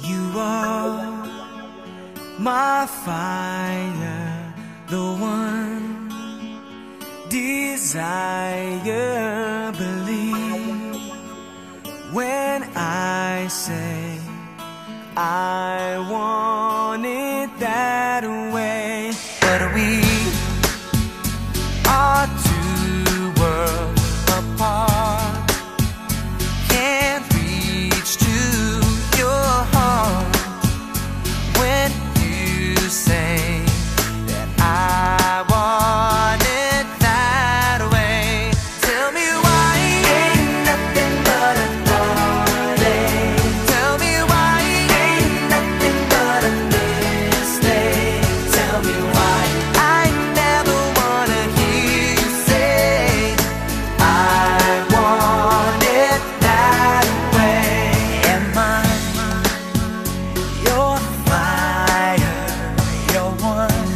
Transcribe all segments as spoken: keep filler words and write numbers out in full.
You are my fire, the one desire. Believe when I say I want it that way. But we are two worlds apart, can't reach to your heart when you say that I want it that way. Tell me why ain't nothing but a heartache. Tell me why ain't nothing but a mistake. Tell me why I never wanna hear you say I want it that way. Am I your fire, your one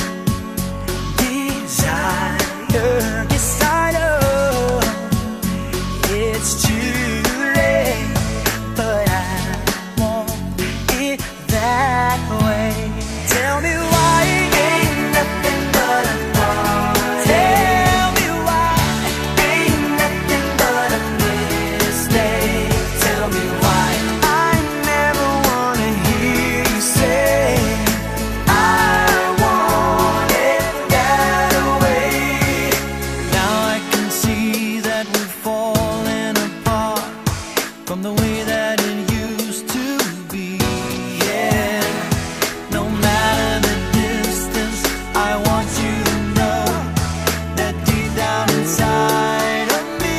desire? Yes, I know it's too late, but I want it that way. Tell me why ain't nothing but a heartache. Tell me why ain't nothing but a mistake. Tell me why I never wanna hear you say I want it that way. Now I can see that we're falling apart from the way that it used to be. Yeah, no matter the distance, I want you to know that deep down inside of me,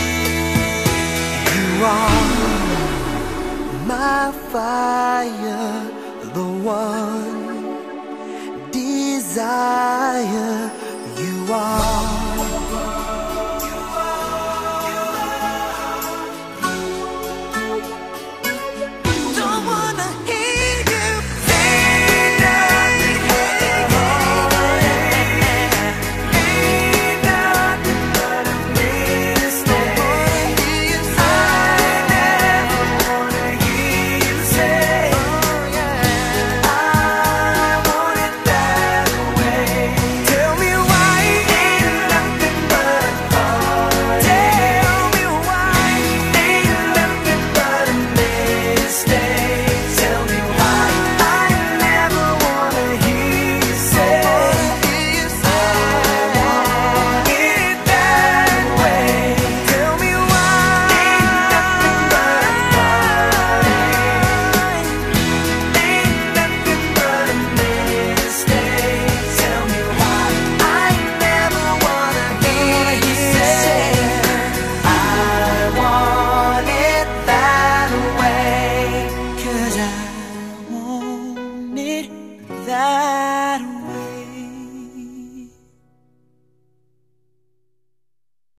you are my fire, the one desire.